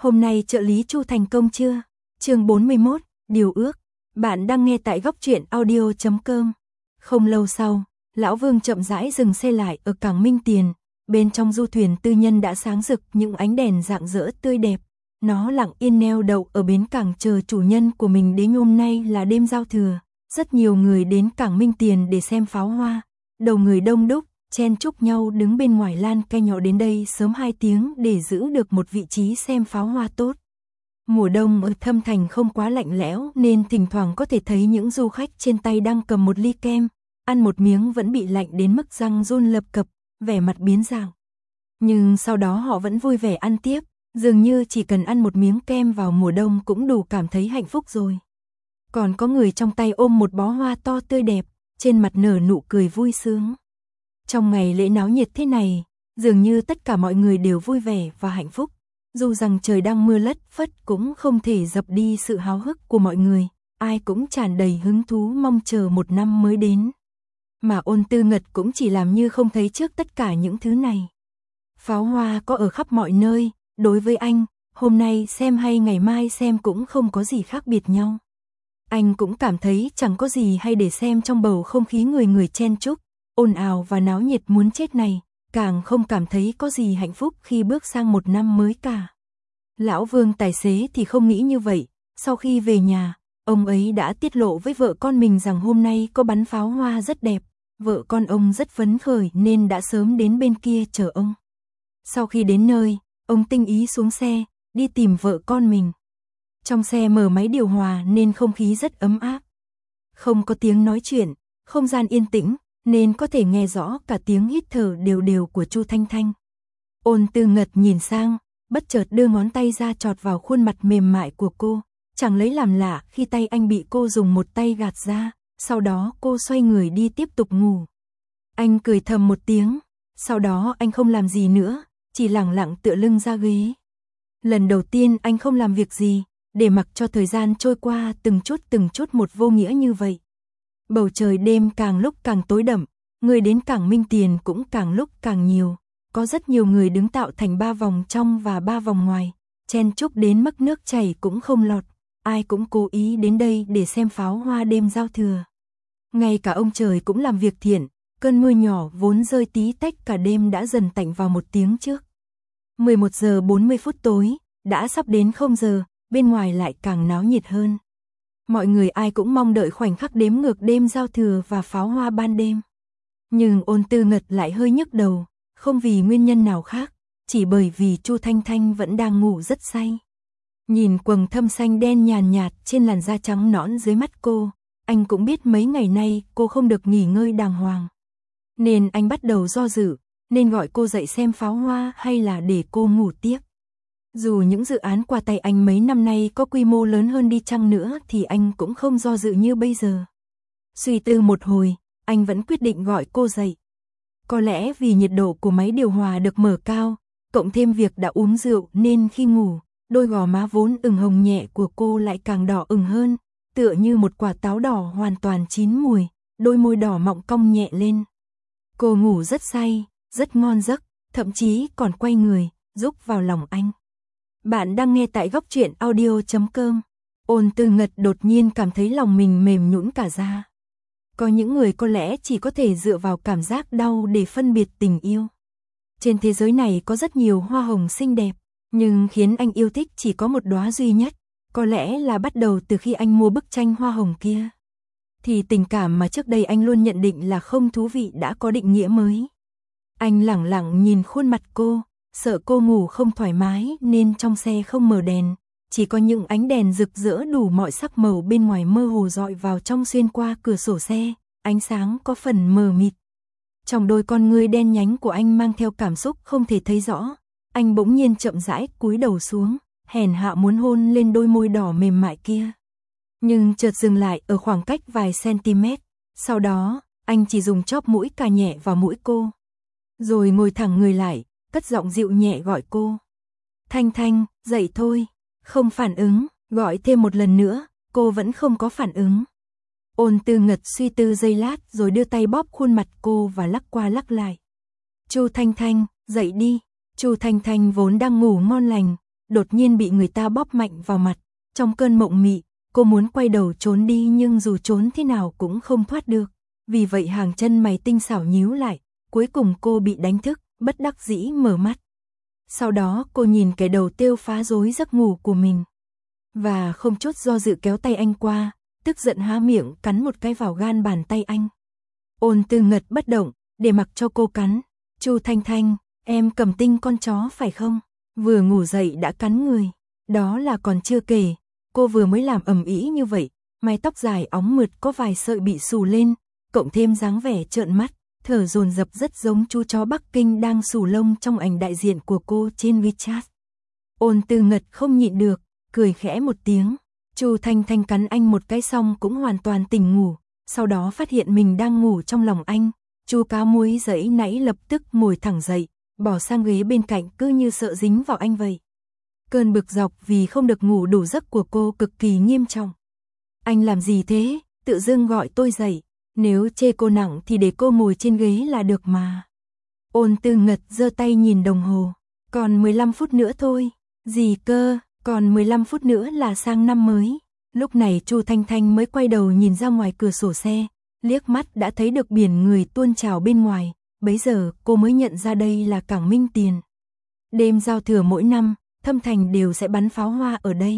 Hôm nay trợ lý Chu thành công chưa? Chương 41, điều ước. Bạn đang nghe tại góc truyện audio.com. Không lâu sau, Lão Vương chậm rãi dừng xe lại ở cảng Minh Tiền. Bên trong du thuyền tư nhân đã sáng rực những ánh đèn rạng rỡ tươi đẹp. Nó lặng yên neo đậu ở bến cảng chờ chủ nhân của mình đến. Hôm nay là đêm giao thừa. Rất nhiều người đến cảng Minh Tiền để xem pháo hoa. Đầu người đông đúc, chen chúc nhau đứng bên ngoài lan can nhỏ đến đây sớm 2 tiếng để giữ được một vị trí xem pháo hoa tốt. Mùa đông ở Thâm Thành không quá lạnh lẽo nên thỉnh thoảng có thể thấy những du khách trên tay đang cầm một ly kem, ăn một miếng vẫn bị lạnh đến mức răng run lập cập, vẻ mặt biến dạng. Nhưng sau đó họ vẫn vui vẻ ăn tiếp, dường như chỉ cần ăn một miếng kem vào mùa đông cũng đủ cảm thấy hạnh phúc rồi. Còn có người trong tay ôm một bó hoa to tươi đẹp, trên mặt nở nụ cười vui sướng. Trong ngày lễ náo nhiệt thế này, dường như tất cả mọi người đều vui vẻ và hạnh phúc. Dù rằng trời đang mưa lất phất cũng không thể dập đi sự háo hức của mọi người, ai cũng tràn đầy hứng thú mong chờ một năm mới đến. Mà Ôn Tư Ngật cũng chỉ làm như không thấy trước tất cả những thứ này. Pháo hoa có ở khắp mọi nơi, đối với anh, hôm nay xem hay ngày mai xem cũng không có gì khác biệt nhau. Anh cũng cảm thấy chẳng có gì hay để xem trong bầu không khí người người chen chúc, ồn ào và náo nhiệt muốn chết này, càng không cảm thấy có gì hạnh phúc khi bước sang một năm mới cả. Lão Vương tài xế thì không nghĩ như vậy, sau khi về nhà, ông ấy đã tiết lộ với vợ con mình rằng hôm nay có bắn pháo hoa rất đẹp, vợ con ông rất phấn khởi nên đã sớm đến bên kia chờ ông. Sau khi đến nơi, ông tinh ý xuống xe, đi tìm vợ con mình. Trong xe mở máy điều hòa nên không khí rất ấm áp. Không có tiếng nói chuyện, không gian yên tĩnh, nên có thể nghe rõ cả tiếng hít thở đều đều của Chu Thanh Thanh. Ôn Tư Ngật nhìn sang, bất chợt đưa ngón tay ra chọt vào khuôn mặt mềm mại của cô, chẳng lấy làm lạ khi tay anh bị cô dùng một tay gạt ra, sau đó cô xoay người đi tiếp tục ngủ. Anh cười thầm một tiếng, sau đó anh không làm gì nữa, chỉ lẳng lặng tựa lưng ra ghế. Lần đầu tiên anh không làm việc gì, để mặc cho thời gian trôi qua từng chút một vô nghĩa như vậy. Bầu trời đêm càng lúc càng tối đậm, người đến cảng Minh Tiền cũng càng lúc càng nhiều, có rất nhiều người đứng tạo thành 3 vòng trong và 3 vòng ngoài, chen chúc đến mức nước chảy cũng không lọt, ai cũng cố ý đến đây để xem pháo hoa đêm giao thừa. Ngay cả ông trời cũng làm việc thiện, cơn mưa nhỏ vốn rơi tí tách cả đêm đã dần tạnh vào một tiếng trước. 11 giờ 40 phút tối, đã sắp đến 0 giờ, bên ngoài lại càng náo nhiệt hơn. Mọi người ai cũng mong đợi khoảnh khắc đếm ngược đêm giao thừa và pháo hoa ban đêm. Nhưng Ôn Tư Ngật lại hơi nhức đầu, không vì nguyên nhân nào khác, chỉ bởi vì Chu Thanh Thanh vẫn đang ngủ rất say. Nhìn quầng thâm xanh đen nhàn nhạt trên làn da trắng nõn dưới mắt cô, anh cũng biết mấy ngày nay cô không được nghỉ ngơi đàng hoàng. Nên anh bắt đầu do dự, nên gọi cô dậy xem pháo hoa hay là để cô ngủ tiếp. Dù những dự án qua tay anh mấy năm nay có quy mô lớn hơn đi chăng nữa thì anh cũng không do dự như bây giờ. Suy tư một hồi, anh vẫn quyết định gọi cô dậy. Có lẽ vì nhiệt độ của máy điều hòa được mở cao, cộng thêm việc đã uống rượu nên khi ngủ, đôi gò má vốn ửng hồng nhẹ của cô lại càng đỏ ửng hơn, tựa như một quả táo đỏ hoàn toàn chín mùi, đôi môi đỏ mọng cong nhẹ lên. Cô ngủ rất say, rất ngon giấc, thậm chí còn quay người, rúc vào lòng anh. Bạn đang nghe tại góc truyện audio.com. Ôn Tư Ngật đột nhiên cảm thấy lòng mình mềm nhũn cả ra. Có những người có lẽ chỉ có thể dựa vào cảm giác đau để phân biệt tình yêu. Trên thế giới này có rất nhiều hoa hồng xinh đẹp, nhưng khiến anh yêu thích chỉ có một đóa duy nhất, có lẽ là bắt đầu từ khi anh mua bức tranh hoa hồng kia. Thì tình cảm mà trước đây anh luôn nhận định là không thú vị đã có định nghĩa mới. Anh lẳng lặng nhìn khuôn mặt cô, sợ cô ngủ không thoải mái nên trong xe không mở đèn, chỉ có những ánh đèn rực rỡ đủ mọi sắc màu bên ngoài mơ hồ dọi vào trong xuyên qua cửa sổ xe, ánh sáng có phần mờ mịt. Trong đôi con ngươi đen nhánh của anh mang theo cảm xúc không thể thấy rõ, anh bỗng nhiên chậm rãi cúi đầu xuống, hèn hạ muốn hôn lên đôi môi đỏ mềm mại kia. Nhưng chợt dừng lại ở khoảng cách vài cm, sau đó, anh chỉ dùng chóp mũi cà nhẹ vào mũi cô. Rồi ngồi thẳng người lại, cất giọng dịu nhẹ gọi cô. Thanh Thanh, dậy thôi. Không phản ứng, gọi thêm một lần nữa, cô vẫn không có phản ứng. Ôn Tư Ngật suy tư giây lát rồi đưa tay bóp khuôn mặt cô và lắc qua lắc lại. Chu Thanh Thanh, dậy đi. Chu Thanh Thanh vốn đang ngủ ngon lành, đột nhiên bị người ta bóp mạnh vào mặt. Trong cơn mộng mị, cô muốn quay đầu trốn đi nhưng dù trốn thế nào cũng không thoát được. Vì vậy hàng chân mày tinh xảo nhíu lại, cuối cùng cô bị đánh thức, bất đắc dĩ mở mắt. Sau đó cô nhìn cái đầu têu phá rối giấc ngủ của mình. Và không chút do dự kéo tay anh qua, tức giận há miệng cắn một cái vào gan bàn tay anh. Ôn Tư Ngật bất động, để mặc cho cô cắn. Chu Thanh Thanh, em Cẩm Tinh con chó phải không? Vừa ngủ dậy đã cắn người. Đó là còn chưa kể, cô vừa mới làm ầm ĩ như vậy, mái tóc dài óng mượt có vài sợi bị xù lên, cộng thêm dáng vẻ trợn mắt, thở dồn dập rất giống chú chó Bắc Kinh đang xù lông trong ảnh đại diện của cô trên WeChat. Ôn Tư Ngật không nhịn được, cười khẽ một tiếng. Chu Thanh Thanh cắn anh một cái xong cũng hoàn toàn tỉnh ngủ, sau đó phát hiện mình đang ngủ trong lòng anh. Chu Cáo Muối giãy nãy lập tức ngồi thẳng dậy, bỏ sang ghế bên cạnh cứ như sợ dính vào anh vậy. Cơn bực dọc vì không được ngủ đủ giấc của cô cực kỳ nghiêm trọng. Anh làm gì thế, tự dưng gọi tôi dậy, nếu chê cô nặng thì để cô ngồi trên ghế là được mà. Ôn Tư Ngật giơ tay nhìn đồng hồ, còn 15 phút nữa thôi. Gì cơ, còn 15 phút nữa là sang năm mới. Lúc này Chu Thanh Thanh mới quay đầu nhìn ra ngoài cửa sổ xe, liếc mắt đã thấy được biển người tuôn trào bên ngoài, bấy giờ cô mới nhận ra đây là cảng Minh Tiền. Đêm giao thừa mỗi năm, Thâm Thành đều sẽ bắn pháo hoa ở đây.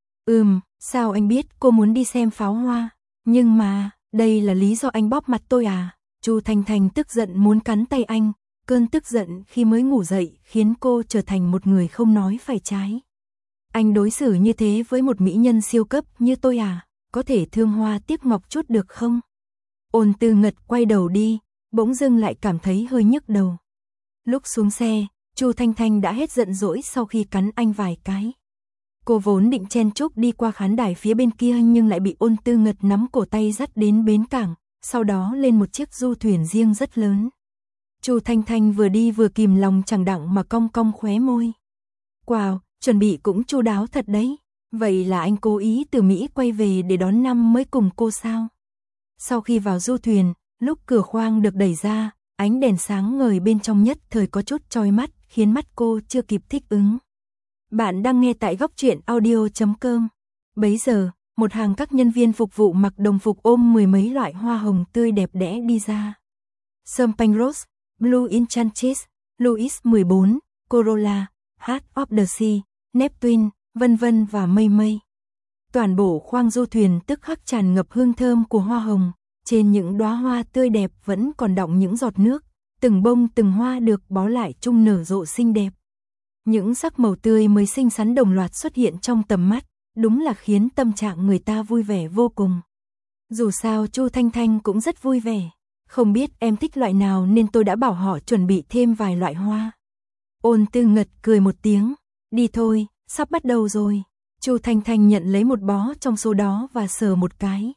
Sao anh biết cô muốn đi xem pháo hoa? Nhưng mà, đây là lý do anh bóp mặt tôi à? Chu Thanh Thanh tức giận muốn cắn tay anh, cơn tức giận khi mới ngủ dậy khiến cô trở thành một người không nói phải trái. Anh đối xử như thế với một mỹ nhân siêu cấp như tôi à? Có thể thương hoa tiếc ngọc chút được không? Ôn Tư Ngật quay đầu đi, bỗng dưng lại cảm thấy hơi nhức đầu. Lúc xuống xe, Chu Thanh Thanh đã hết giận dỗi sau khi cắn anh vài cái. Cô vốn định chen chúc đi qua khán đài phía bên kia nhưng lại bị Ôn Tư Ngật nắm cổ tay dắt đến bến cảng, sau đó lên một chiếc du thuyền riêng rất lớn. Chu Thanh Thanh vừa đi vừa kìm lòng chẳng đặng mà cong cong khóe môi. Wow, chuẩn bị cũng chu đáo thật đấy. Vậy là anh cố ý từ Mỹ quay về để đón năm mới cùng cô sao? Sau khi vào du thuyền, lúc cửa khoang được đẩy ra, ánh đèn sáng ngời bên trong nhất thời có chút chói mắt, khiến mắt cô chưa kịp thích ứng. Bạn đang nghe tại góc truyện audio.com. Bấy giờ, một hàng các nhân viên phục vụ mặc đồng phục ôm mười mấy loại hoa hồng tươi đẹp đẽ đi ra. Champagne Rose, Blue Enchanted, Louis 14, Corolla, Heart of the Sea, Neptune, vân vân và mây mây. Toàn bộ khoang du thuyền tức khắc tràn ngập hương thơm của hoa hồng, trên những đóa hoa tươi đẹp vẫn còn đọng những giọt nước, từng bông từng hoa được bó lại chung nở rộ xinh đẹp. Những sắc màu tươi mới xinh xắn đồng loạt xuất hiện trong tầm mắt, đúng là khiến tâm trạng người ta vui vẻ vô cùng. Dù sao Chu Thanh Thanh cũng rất vui vẻ, không biết em thích loại nào nên tôi đã bảo họ chuẩn bị thêm vài loại hoa. Ôn Tư Ngật cười một tiếng, đi thôi, sắp bắt đầu rồi. Chu Thanh Thanh nhận lấy một bó trong số đó và sờ một cái.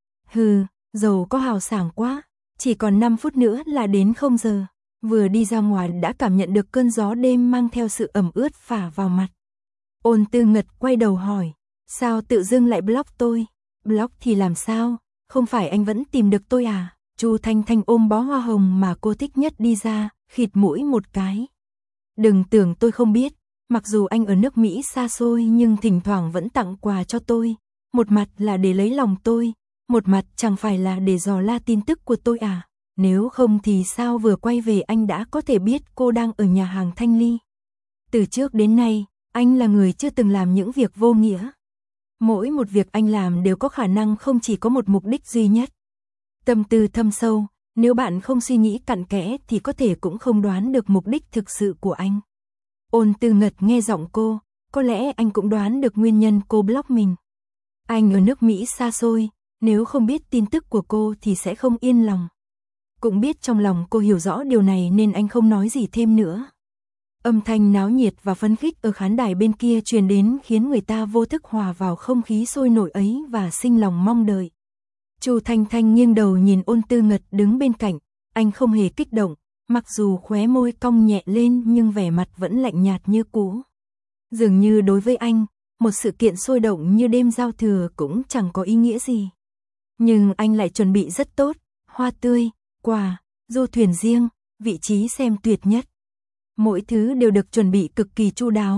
Dầu có hào sảng quá, chỉ còn 5 phút nữa là đến 0 giờ. Vừa đi ra ngoài đã cảm nhận được cơn gió đêm mang theo sự ẩm ướt phả vào mặt. Ôn Tư Ngật quay đầu hỏi, sao tự dưng lại block tôi? Block thì làm sao, không phải anh vẫn tìm được tôi à? Chu Thanh Thanh ôm bó hoa hồng mà cô thích nhất đi ra, khịt mũi một cái. Đừng tưởng tôi không biết, mặc dù anh ở nước Mỹ xa xôi nhưng thỉnh thoảng vẫn tặng quà cho tôi. Một mặt là để lấy lòng tôi, một mặt chẳng phải là để dò la tin tức của tôi à? Nếu không thì sao vừa quay về anh đã có thể biết cô đang ở nhà hàng Thanh Ly? Từ trước đến nay, anh là người chưa từng làm những việc vô nghĩa. Mỗi một việc anh làm đều có khả năng không chỉ có một mục đích duy nhất. Tâm tư thâm sâu, nếu bạn không suy nghĩ cặn kẽ thì có thể cũng không đoán được mục đích thực sự của anh. Ôn Tư Ngật nghe giọng cô, có lẽ anh cũng đoán được nguyên nhân cô block mình. Anh ở nước Mỹ xa xôi, nếu không biết tin tức của cô thì sẽ không yên lòng. Cũng biết trong lòng cô hiểu rõ điều này nên anh không nói gì thêm nữa. Âm thanh náo nhiệt và phấn khích ở khán đài bên kia truyền đến khiến người ta vô thức hòa vào không khí sôi nổi ấy và sinh lòng mong đợi. Chu Thanh Thanh nghiêng đầu nhìn Ôn Tư Ngật đứng bên cạnh, anh không hề kích động, mặc dù khóe môi cong nhẹ lên nhưng vẻ mặt vẫn lạnh nhạt như cũ. Dường như đối với anh, một sự kiện sôi động như đêm giao thừa cũng chẳng có ý nghĩa gì. Nhưng anh lại chuẩn bị rất tốt, hoa tươi, quà, du thuyền riêng, vị trí xem tuyệt nhất. Mỗi thứ đều được chuẩn bị cực kỳ chu đáo,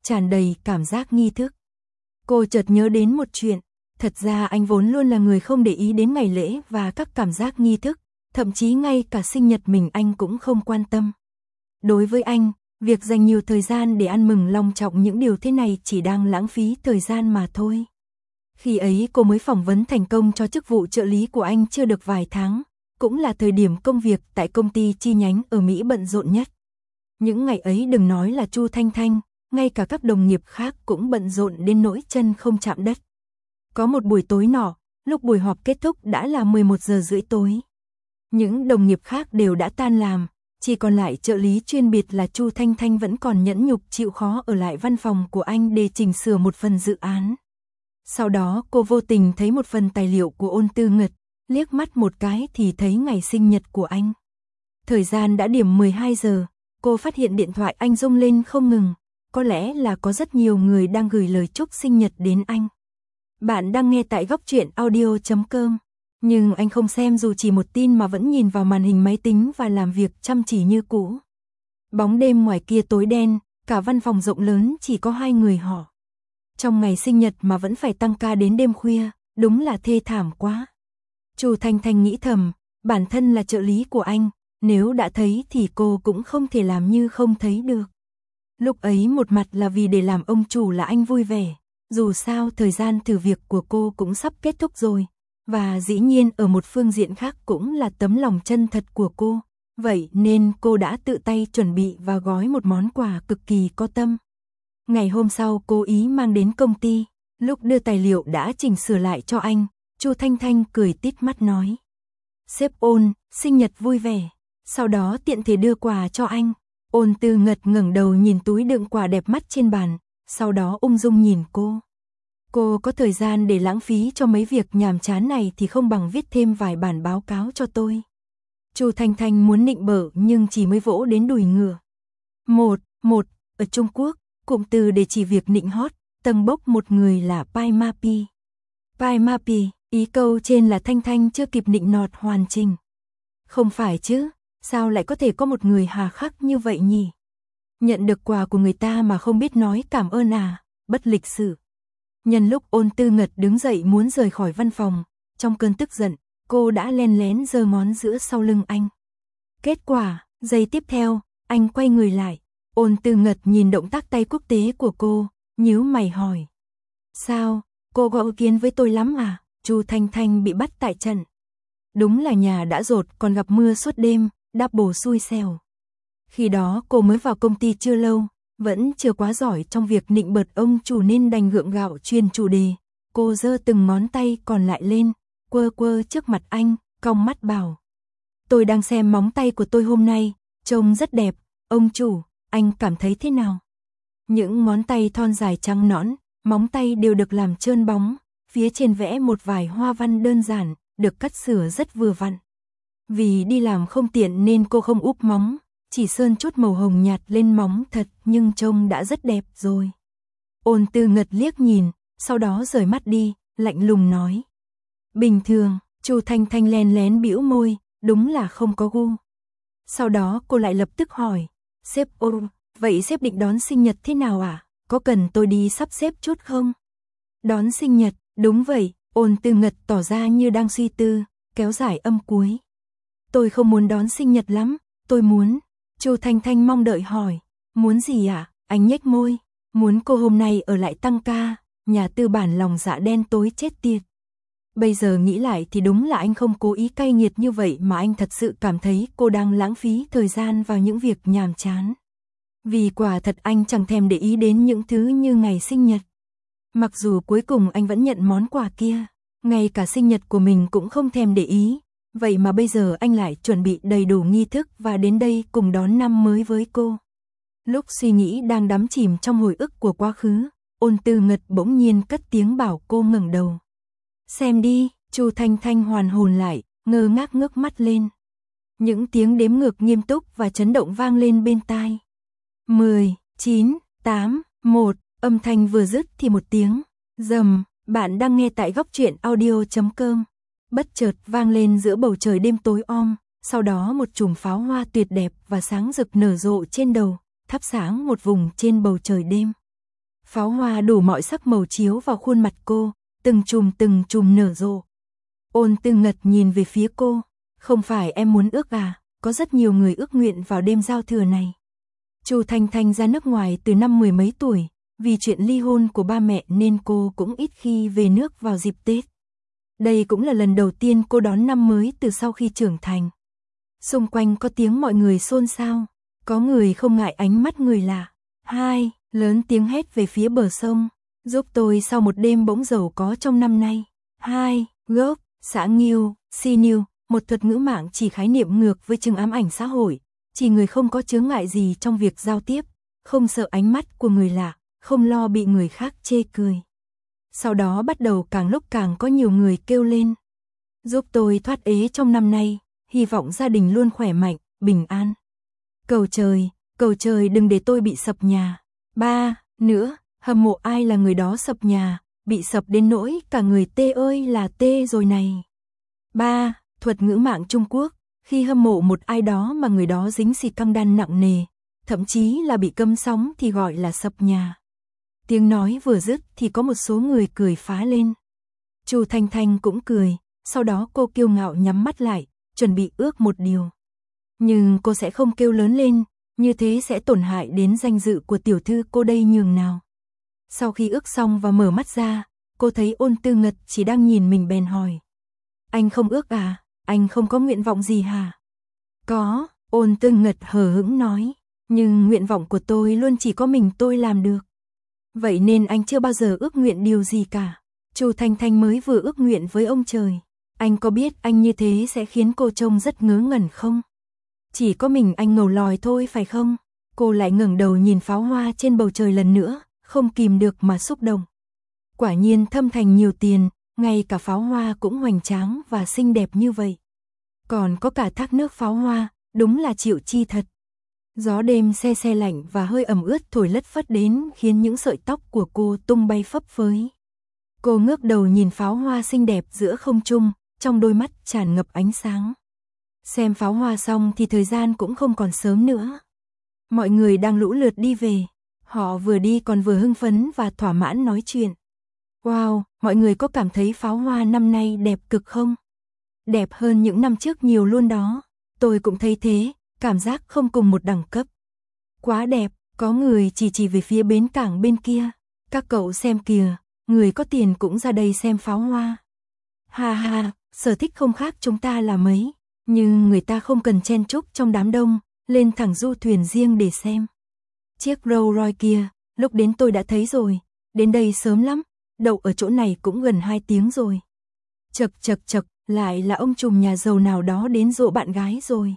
tràn đầy cảm giác nghi thức. Cô chợt nhớ đến một chuyện, thật ra anh vốn luôn là người không để ý đến ngày lễ và các cảm giác nghi thức, thậm chí ngay cả sinh nhật mình anh cũng không quan tâm. Đối với anh, việc dành nhiều thời gian để ăn mừng long trọng những điều thế này chỉ đang lãng phí thời gian mà thôi. Khi ấy cô mới phỏng vấn thành công cho chức vụ trợ lý của anh chưa được vài tháng, cũng là thời điểm công việc tại công ty chi nhánh ở Mỹ bận rộn nhất. Những ngày ấy đừng nói là Chu Thanh Thanh, ngay cả các đồng nghiệp khác cũng bận rộn đến nỗi chân không chạm đất. Có một buổi tối nọ, lúc buổi họp kết thúc đã là 11 giờ rưỡi tối. Những đồng nghiệp khác đều đã tan làm, chỉ còn lại trợ lý chuyên biệt là Chu Thanh Thanh vẫn còn nhẫn nhục chịu khó ở lại văn phòng của anh để chỉnh sửa một phần dự án. Sau đó cô vô tình thấy một phần tài liệu của Ôn Tư Ngật, liếc mắt một cái thì thấy ngày sinh nhật của anh. Thời gian đã điểm 12 giờ, cô phát hiện điện thoại anh rung lên không ngừng, có lẽ là có rất nhiều người đang gửi lời chúc sinh nhật đến anh. Bạn đang nghe tại góc truyện audio.com, nhưng anh không xem dù chỉ một tin mà vẫn nhìn vào màn hình máy tính và làm việc chăm chỉ như cũ. Bóng đêm ngoài kia tối đen, cả văn phòng rộng lớn chỉ có hai người họ. Trong ngày sinh nhật mà vẫn phải tăng ca đến đêm khuya, đúng là thê thảm quá. Chu Thanh Thanh nghĩ thầm, bản thân là trợ lý của anh, nếu đã thấy thì cô cũng không thể làm như không thấy được. Lúc ấy một mặt là vì để làm ông chủ là anh vui vẻ, dù sao thời gian thử việc của cô cũng sắp kết thúc rồi, và dĩ nhiên ở một phương diện khác cũng là tấm lòng chân thật của cô, vậy nên cô đã tự tay chuẩn bị và gói một món quà cực kỳ có tâm. Ngày hôm sau cố ý mang đến công ty, lúc đưa tài liệu đã chỉnh sửa lại cho anh, Chu Thanh Thanh cười tít mắt nói: "Sếp Ôn, sinh nhật vui vẻ." Sau đó tiện thể đưa quà cho anh. Ôn Tư Ngật ngẩng đầu nhìn túi đựng quà đẹp mắt trên bàn, sau đó ung dung nhìn cô. Cô có thời gian để lãng phí cho mấy việc nhàm chán này thì không bằng viết thêm vài bản báo cáo cho tôi. Chu Thanh Thanh muốn nịnh bợ nhưng chỉ mới vỗ đến đùi ngựa. Một, ở Trung Quốc, cụm từ để chỉ việc nịnh hót, tầng bốc một người là Pai Mapi. Pai Mapi, ý câu trên là Thanh Thanh chưa kịp nịnh nọt hoàn chỉnh. Không phải chứ, sao lại có thể có một người hà khắc như vậy nhỉ? Nhận được quà của người ta mà không biết nói cảm ơn à, bất lịch sự. Nhân lúc Ôn Tư Ngật đứng dậy muốn rời khỏi văn phòng, trong cơn tức giận, cô đã len lén giơ ngón giữa sau lưng anh. Kết quả, giây tiếp theo, anh quay người lại. Ôn Tư Ngật nhìn động tác tay quốc tế của cô, nhíu mày hỏi: "Sao, cô có ý kiến với tôi lắm à?" Chu Thanh Thanh bị bắt tại trận. Đúng là nhà đã dột còn gặp mưa suốt đêm, double xui xẻo. Khi đó cô mới vào công ty chưa lâu, vẫn chưa quá giỏi trong việc nịnh bợt ông chủ nên đành gượng gạo truyền chủ đề. Cô giơ từng ngón tay còn lại lên, quơ quơ trước mặt anh, cong mắt bảo: "Tôi đang xem móng tay của tôi hôm nay, trông rất đẹp, ông chủ, anh cảm thấy thế nào?" Những ngón tay thon dài trắng nõn, móng tay đều được làm trơn bóng, phía trên vẽ một vài hoa văn đơn giản, được cắt sửa rất vừa vặn. Vì đi làm không tiện nên cô không úp móng, chỉ sơn chút màu hồng nhạt lên móng thật nhưng trông đã rất đẹp rồi. Ôn Tư Ngật liếc nhìn, sau đó rời mắt đi, lạnh lùng nói: "Bình thường." Chu Thanh Thanh len lén bĩu môi, đúng là không có gu. Sau đó cô lại lập tức hỏi: "Sếp Ôn, vậy sếp định đón sinh nhật thế nào à? Có cần tôi đi sắp xếp chút không?" "Đón sinh nhật?" "Đúng vậy." Ôn Tư Ngật tỏ ra như đang suy tư, kéo dài âm cuối. "Tôi không muốn đón sinh nhật lắm, tôi muốn..." Chu Thanh Thanh mong đợi hỏi: "Muốn gì ạ?" Anh nhếch môi: "Muốn cô hôm nay ở lại tăng ca." Nhà tư bản lòng dạ đen tối chết tiệt. Bây giờ nghĩ lại thì đúng là anh không cố ý cay nghiệt như vậy mà anh thật sự cảm thấy cô đang lãng phí thời gian vào những việc nhàm chán. Vì quả thật anh chẳng thèm để ý đến những thứ như ngày sinh nhật. Mặc dù cuối cùng anh vẫn nhận món quà kia, ngay cả sinh nhật của mình cũng không thèm để ý, vậy mà bây giờ anh lại chuẩn bị đầy đủ nghi thức và đến đây cùng đón năm mới với cô. Lúc suy nghĩ đang đắm chìm trong hồi ức của quá khứ, Ôn Tư Ngật bỗng nhiên cất tiếng bảo cô ngẩng đầu. "Xem đi." Chu Thanh Thanh hoàn hồn lại, ngơ ngác ngước mắt lên. Những tiếng đếm ngược nghiêm túc và chấn động vang lên bên tai. 10, 9, 8, 1, âm thanh vừa dứt thì một tiếng rầm. Bạn đang nghe tại góc truyện audio.com. Bất chợt vang lên giữa bầu trời đêm tối om, sau đó một chùm pháo hoa tuyệt đẹp và sáng rực nở rộ trên đầu, thắp sáng một vùng trên bầu trời đêm. Pháo hoa đủ mọi sắc màu chiếu vào khuôn mặt cô, từng chùm nở rộ. Ôn Tư Ngật nhìn về phía cô, không phải em muốn ước à, có rất nhiều người ước nguyện vào đêm giao thừa này. Chu Thanh Thanh ra nước ngoài từ năm 10 mấy tuổi, vì chuyện ly hôn của ba mẹ nên cô cũng ít khi về nước vào dịp Tết. Đây cũng là lần đầu tiên cô đón năm mới từ sau khi trưởng thành. Xung quanh có tiếng mọi người xôn xao, có người không ngại ánh mắt người lạ. Hai, lớn tiếng hét về phía bờ sông, giúp tôi sau một đêm bỗng giàu có trong năm nay. Hai, gốc, xã Nghiêu, Sinew, một thuật ngữ mạng chỉ khái niệm ngược với chứng ám ảnh xã hội, chỉ người không có chướng ngại gì trong việc giao tiếp, không sợ ánh mắt của người lạ, không lo bị người khác chê cười. Sau đó bắt đầu càng lúc càng có nhiều người kêu lên. Giúp tôi thoát ế trong năm nay, hy vọng gia đình luôn khỏe mạnh, bình an. Cầu trời đừng để tôi bị sập nhà. Ba, nữa, hâm mộ ai là người đó sập nhà, bị sập đến nỗi cả người tê ơi là tê rồi này. Ba, thuật ngữ mạng Trung Quốc, khi hâm mộ một ai đó mà người đó dính xì căng đan nặng nề, thậm chí là bị câm sóng thì gọi là sập nhà. Tiếng nói vừa dứt thì có một số người cười phá lên. Chu Thanh Thanh cũng cười, sau đó cô kiêu ngạo nhắm mắt lại, chuẩn bị ước một điều. Nhưng cô sẽ không kêu lớn lên, như thế sẽ tổn hại đến danh dự của tiểu thư cô đây nhường nào. Sau khi ước xong và mở mắt ra, cô thấy Ôn Tư Ngật chỉ đang nhìn mình bèn hỏi. Anh không ước à, anh không có nguyện vọng gì hả? Có, Ôn Tư Ngật hờ hững nói, nhưng nguyện vọng của tôi luôn chỉ có mình tôi làm được. Vậy nên anh chưa bao giờ ước nguyện điều gì cả. Chu Thanh Thanh mới vừa ước nguyện với ông trời. Anh có biết anh như thế sẽ khiến cô trông rất ngớ ngẩn không? Chỉ có mình anh ngầu lòi thôi phải không? Cô lại ngẩng đầu nhìn pháo hoa trên bầu trời lần nữa, không kìm được mà xúc động. Quả nhiên thâm thành nhiều tiền, ngay cả pháo hoa cũng hoành tráng và xinh đẹp như vậy. Còn có cả thác nước pháo hoa, đúng là chịu chi thật. Gió đêm se se lạnh và hơi ẩm ướt thổi lất phất đến khiến những sợi tóc của cô tung bay phấp phới. Cô ngước đầu nhìn pháo hoa xinh đẹp giữa không trung, trong đôi mắt tràn ngập ánh sáng. Xem pháo hoa xong thì thời gian cũng không còn sớm nữa. Mọi người đang lũ lượt đi về. Họ vừa đi còn vừa hưng phấn và thỏa mãn nói chuyện. Wow, mọi người có cảm thấy pháo hoa năm nay đẹp cực không? Đẹp hơn những năm trước nhiều luôn đó. Tôi cũng thấy thế, cảm giác không cùng một đẳng cấp. Quá đẹp, có người chỉ về phía bến cảng bên kia. Các cậu xem kìa, người có tiền cũng ra đây xem pháo hoa. Ha ha, sở thích không khác chúng ta là mấy. Nhưng người ta không cần chen chúc trong đám đông, lên thẳng du thuyền riêng để xem. Chiếc Rolls Royce kia, lúc đến tôi đã thấy rồi, đến đây sớm lắm, đậu ở chỗ này cũng gần 2 tiếng rồi. Chật, lại là ông trùm nhà giàu nào đó đến dỗ bạn gái rồi.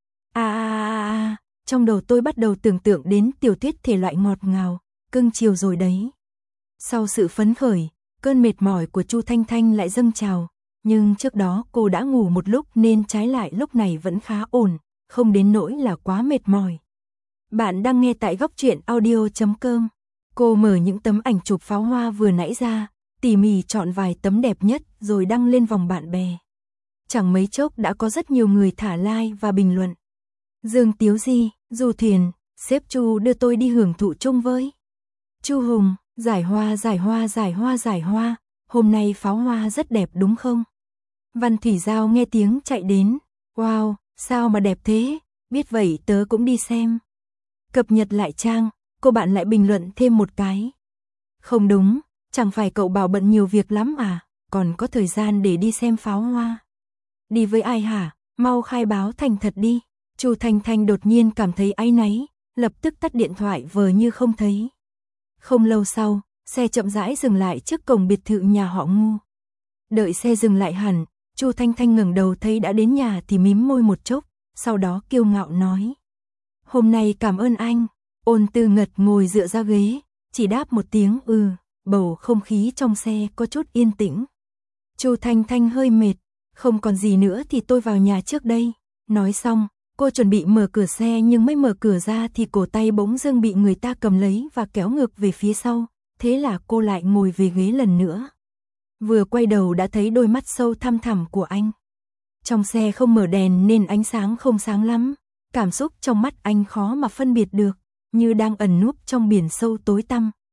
Trong đầu tôi bắt đầu tưởng tượng đến tiểu thuyết thể loại ngọt ngào, cưng chiều rồi đấy. Sau sự phấn khởi, cơn mệt mỏi của Chu Thanh Thanh lại dâng trào, nhưng trước đó cô đã ngủ một lúc nên trái lại lúc này vẫn khá ổn, không đến nỗi là quá mệt mỏi. Bạn đang nghe tại góc truyện audio.com. Cô mở những tấm ảnh chụp pháo hoa vừa nãy ra, tỉ mỉ chọn vài tấm đẹp nhất rồi đăng lên vòng bạn bè. Chẳng mấy chốc đã có rất nhiều người thả like và bình luận. Dương Tiếu Di, du thuyền, sếp Chu đưa tôi đi hưởng thụ chung với. Chu Hùng, giải hoa, hôm nay pháo hoa rất đẹp đúng không? Văn Thủy Giao nghe tiếng chạy đến. Wow, sao mà đẹp thế, biết vậy tớ cũng đi xem. Cập nhật lại trang, cô bạn lại bình luận thêm một cái. Không đúng, chẳng phải cậu bảo bận nhiều việc lắm à, còn có thời gian để đi xem pháo hoa. Đi với ai hả, mau khai báo thành thật đi. Chu Thanh Thanh đột nhiên cảm thấy áy náy, lập tức tắt điện thoại vờ như không thấy. Không lâu sau, xe chậm rãi dừng lại trước cổng biệt thự nhà họ Ngu. Đợi xe dừng lại hẳn, Chu Thanh Thanh ngẩng đầu thấy đã đến nhà thì mím môi một chốc, sau đó kiêu ngạo nói. Hôm nay cảm ơn anh. Ôn Tư Ngật ngồi dựa ra ghế, chỉ đáp một tiếng bầu không khí trong xe có chút yên tĩnh. Chu Thanh Thanh hơi mệt, không còn gì nữa thì tôi vào nhà trước đây. Nói xong, cô chuẩn bị mở cửa xe nhưng mới mở cửa ra thì cổ tay bỗng dưng bị người ta cầm lấy và kéo ngược về phía sau, thế là cô lại ngồi về ghế lần nữa. Vừa quay đầu đã thấy đôi mắt sâu thăm thẳm của anh. Trong xe không mở đèn nên ánh sáng không sáng lắm, cảm xúc trong mắt anh khó mà phân biệt được, như đang ẩn núp trong biển sâu tối tăm,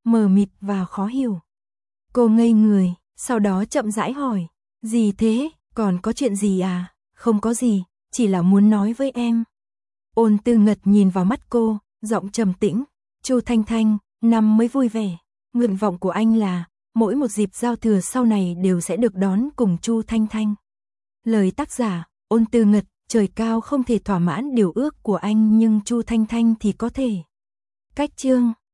mờ mịt và khó hiểu. Cô ngây người, sau đó chậm rãi hỏi, gì thế, còn có chuyện gì à? Không có gì, chỉ là muốn nói với em. Ôn Tư Ngật nhìn vào mắt cô, giọng trầm tĩnh, Chu Thanh Thanh, năm mới vui vẻ. Nguyện vọng của anh là, mỗi một dịp giao thừa sau này đều sẽ được đón cùng Chu Thanh Thanh. Lời tác giả, Ôn Tư Ngật, trời cao không thể thỏa mãn điều ước của anh nhưng Chu Thanh Thanh thì có thể. Cách chương